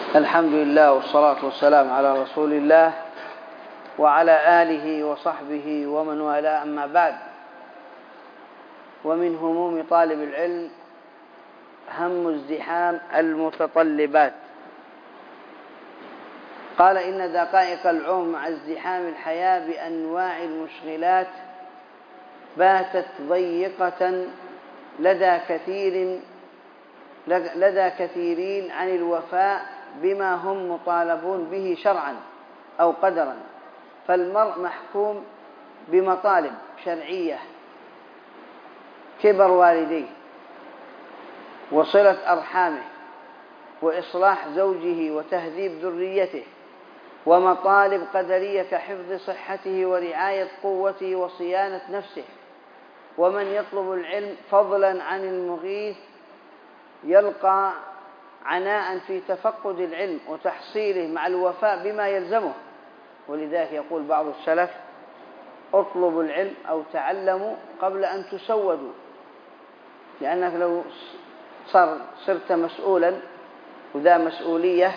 الحمد لله والصلاة والسلام على رسول الله وعلى آله وصحبه ومن والاه، أما بعد. ومن هموم طالب العلم هم ازدحام المتطلبات. قال: إن دقائق العمر مع ازدحام الحياة بأنواع المشغلات باتت ضيقة لدى كثيرين عن الوفاء بما هم مطالبون به شرعا أو قدرا. فالمرء محكوم بمطالب شرعية: كبر والديه، وصلة أرحامه، وإصلاح زوجه، وتهذيب ذريته، ومطالب قدرية كحفظ صحته ورعاية قوته وصيانة نفسه. ومن يطلب العلم فضلا عن المغيث يلقى عناء في تفقد العلم وتحصيله مع الوفاء بما يلزمه. ولذلك يقول بعض السلف: اطلبوا العلم أو تعلموا قبل أن تسودوا، لأنك لو صرت مسؤولا وذا مسؤولية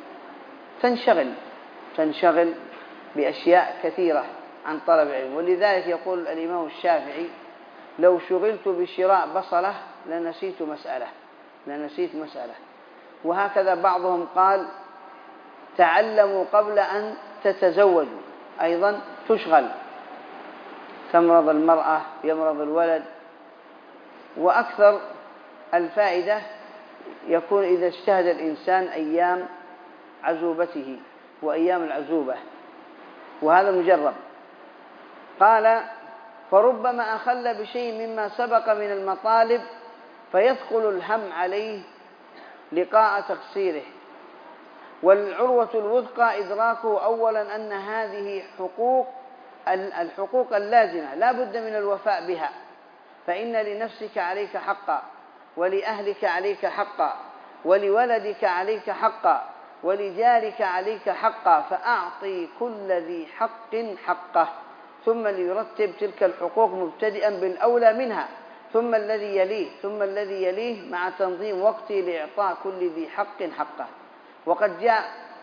تنشغل بأشياء كثيرة عن طلب العلم. ولذلك يقول الإمام الشافعي: لو شغلت بشراء بصلة لنسيت مسألة. وهكذا بعضهم قال: تعلموا قبل أن تتزوجوا، أيضا تشغل، تمرض المرأة، يمرض الولد. وأكثر الفائدة يكون إذا اجتهد الإنسان أيام عزوبته وأيام العزوبة، وهذا مجرب. قال: فربما أخل بشيء مما سبق من المطالب فيثقل الهم عليه لقاء تقصيره. والعروة الوثقى إدراكه أولا أن هذه الحقوق اللازمة لا بد من الوفاء بها، فإن لنفسك عليك حقا، ولأهلك عليك حقا، ولولدك عليك حقا، ولجارك عليك حقا، فأعطي كل ذي حق حقه، ثم ليرتب تلك الحقوق مبتدئا بالأولى منها، ثم الذي يليه، ثم الذي يليه، مع تنظيم وقته لإعطاء كل ذي حق حقه. وقد جاء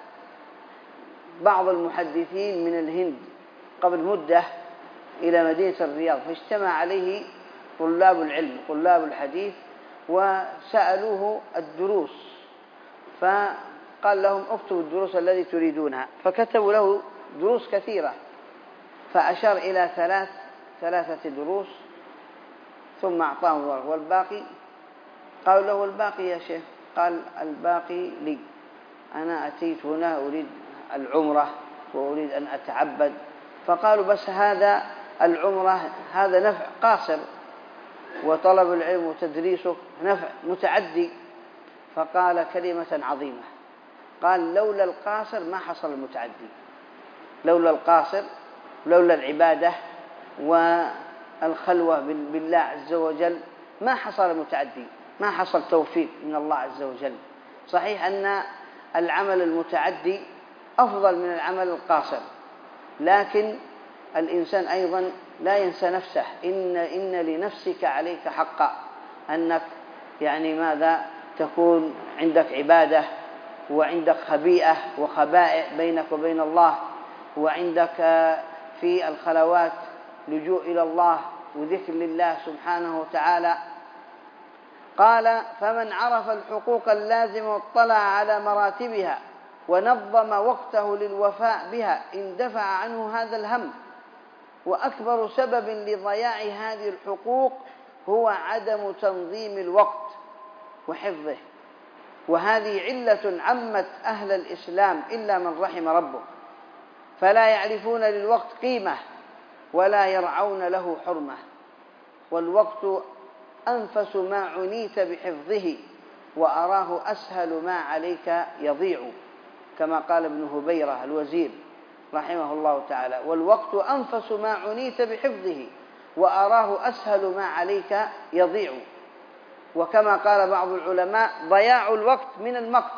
بعض المحدثين من الهند قبل مدة إلى مدينة الرياض، فاجتمع عليه طلاب العلم، طلاب الحديث، وسألوه الدروس، فقال لهم: اكتبوا الدروس التي تريدونها. فكتبوا له دروس كثيرة، فأشار إلى ثلاثة دروس، ثم أعطاهم ورق. والباقي قالوا له: الباقي يا شيخ؟ قال: الباقي لي، أنا أتيت هنا أريد العمرة وأريد أن أتعبد. فقالوا: بس هذا العمرة هذا نفع قاصر، وطلب العلم وتدريسه نفع متعدي. فقال كلمة عظيمة، قال: لولا القاصر ما حصل المتعدي. لولا القاصر، لولا العبادة والخلوة بالله عز وجل ما حصل المتعدي، ما حصل توفيق من الله عز وجل. صحيح أن العمل المتعدي أفضل من العمل القاصر، لكن الإنسان أيضا لا ينسى نفسه. إن لنفسك عليك حقا، أنك ماذا تكون عندك عبادة، وعندك خبيئة وخبائع بينك وبين الله، وعندك في الخلوات لجوء إلى الله وذكر لله سبحانه وتعالى. قال: فمن عرف الحقوق اللازمة واطلع على مراتبها ونظم وقته للوفاء بها اندفع عنه هذا الهم. وأكبر سبب لضياع هذه الحقوق هو عدم تنظيم الوقت وحفظه، وهذه علة عمت أهل الإسلام إلا من رحم ربه، فلا يعرفون للوقت قيمة ولا يرعون له حرمة. والوقت أنفس ما عنيت بحفظه، وأراه أسهل ما عليك يضيع، كما قال ابن هبيرة الوزير رحمه الله تعالى: والوقت أنفس ما عنيت بحفظه، وأراه أسهل ما عليك يضيع. وكما قال بعض العلماء: ضياع الوقت من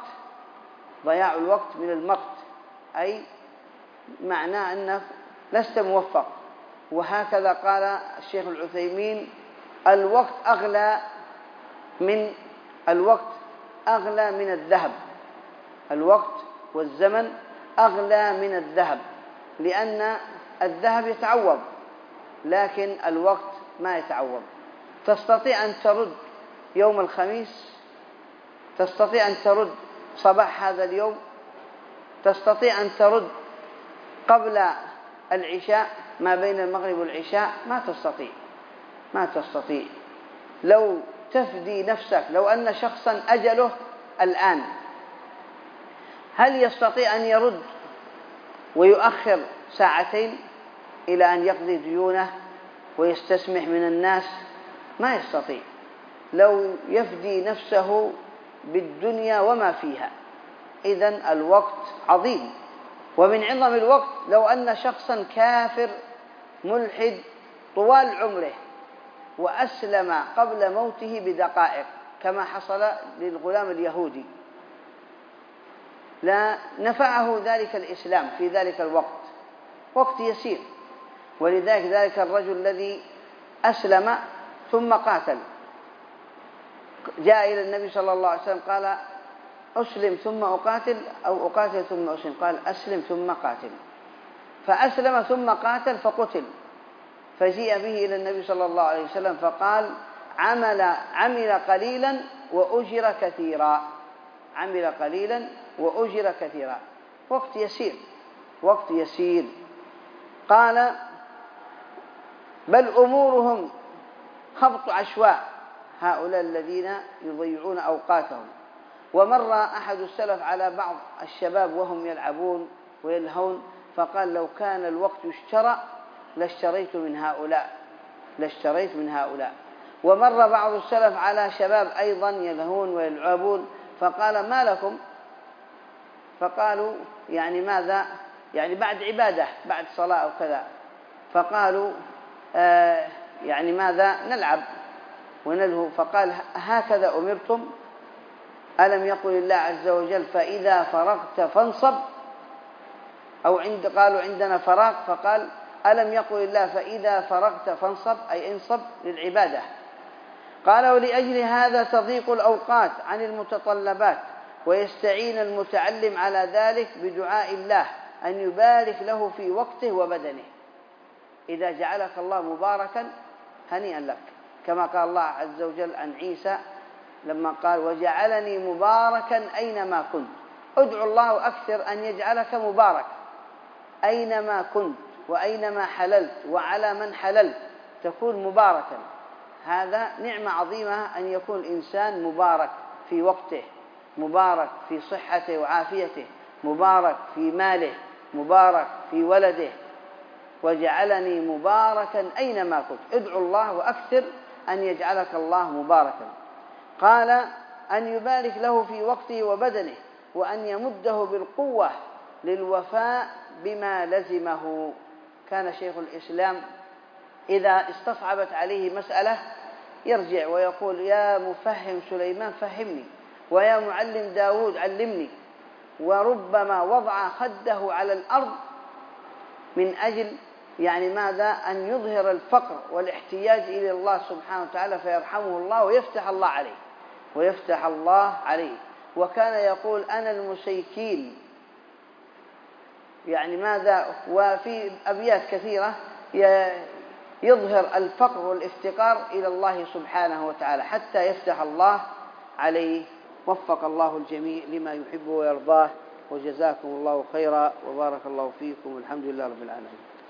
المقت، أي معناه أنك لست موفق. وهكذا قال الشيخ العثيمين: الوقت أغلى من الذهب، الوقت والزمن أغلى من الذهب، لأن الذهب يتعوض لكن الوقت ما يتعوض. تستطيع أن ترد يوم الخميس، تستطيع أن ترد صباح هذا اليوم، تستطيع أن ترد قبل العشاء ما بين المغرب والعشاء، ما تستطيع. لو تفدي نفسك، لو أن شخصا أجله الآن، هل يستطيع أن يرد ويؤخر ساعتين إلى أن يقضي ديونه ويستسمح من الناس؟ ما يستطيع. لو يفدي نفسه بالدنيا وما فيها. إذن الوقت عظيم. ومن عظم الوقت لو أن شخصا كافر ملحد طوال عمره وأسلم قبل موته بدقائق كما حصل للغلام اليهودي، لا نفعه ذلك الإسلام في ذلك الوقت، وقت يسير. ولذلك ذلك الرجل الذي أسلم ثم قاتل جاء إلى النبي صلى الله عليه وسلم قال: أسلم ثم أقاتل أو أقاتل ثم أسلم؟ قال: أسلم ثم قاتل. فأسلم ثم قاتل فقتل، فجيء به إلى النبي صلى الله عليه وسلم فقال: عمل قليلا وأجر كثيرا. عمل قليلا وأجر كثيرا. وقت يسير. قال: بل أمورهم خبط عشواء، هؤلاء الذين يضيعون أوقاتهم. ومر أحد السلف على بعض الشباب وهم يلعبون ويلهون فقال: لو كان الوقت يشترى لاشتريت من هؤلاء. ومر بعض السلف على شباب أيضا يلهون ويلعبون فقال: ما لكم؟ فقالوا: يعني ماذا؟ يعني بعد عبادة، بعد صلاة أو كذا. فقالوا: يعني ماذا؟ نلعب ونلهو. فقال: هكذا أمرتم؟ ألم يقل الله عز وجل: فإذا فرغت فانصب؟ أو قالوا: عندنا فراغ. فقال: ألم يقل الله: فإذا فرغت فانصب، أي انصب للعبادة. قال: ولأجل هذا تضيق الأوقات عن المتطلبات، ويستعين المتعلم على ذلك بدعاء الله أن يبارك له في وقته وبدنه. إذا جعلك الله مباركا هنيئا لك، كما قال الله عز وجل عن عيسى لما قال: وجعلني مباركا أينما كنت. ادعو الله أكثر أن يجعلك مبارك أينما كنت وأينما حللت وعلى من حللت تكون مباركا. هذا نعمة عظيمة أن يكون الإنسان مبارك في وقته، مبارك في صحته وعافيته، مبارك في ماله، مبارك في ولده. وجعلني مباركا أينما كنت. ادعو الله وأكثر أن يجعلك الله مباركا. قال: أن يبارك له في وقته وبدنه، وأن يمده بالقوة للوفاء بما لزمه. كان شيخ الإسلام إذا استصعبت عليه مسألة يرجع ويقول: يا مفهم سليمان فهمني، ويا معلم داود علمني. وربما وضع خده على الأرض من أجل يعني ماذا؟ أن يظهر الفقر والاحتياج إلى الله سبحانه وتعالى فيرحمه الله ويفتح الله عليه. وكان يقول: أنا المسيكين، يعني ماذا؟ وفي أبيات كثيرة يظهر الفقر والافتقار إلى الله سبحانه وتعالى حتى يفتح الله عليه. وفق الله الجميع لما يحب ويرضاه، وجزاكم الله خيرا، وبارك الله فيكم، والحمد لله رب العالمين.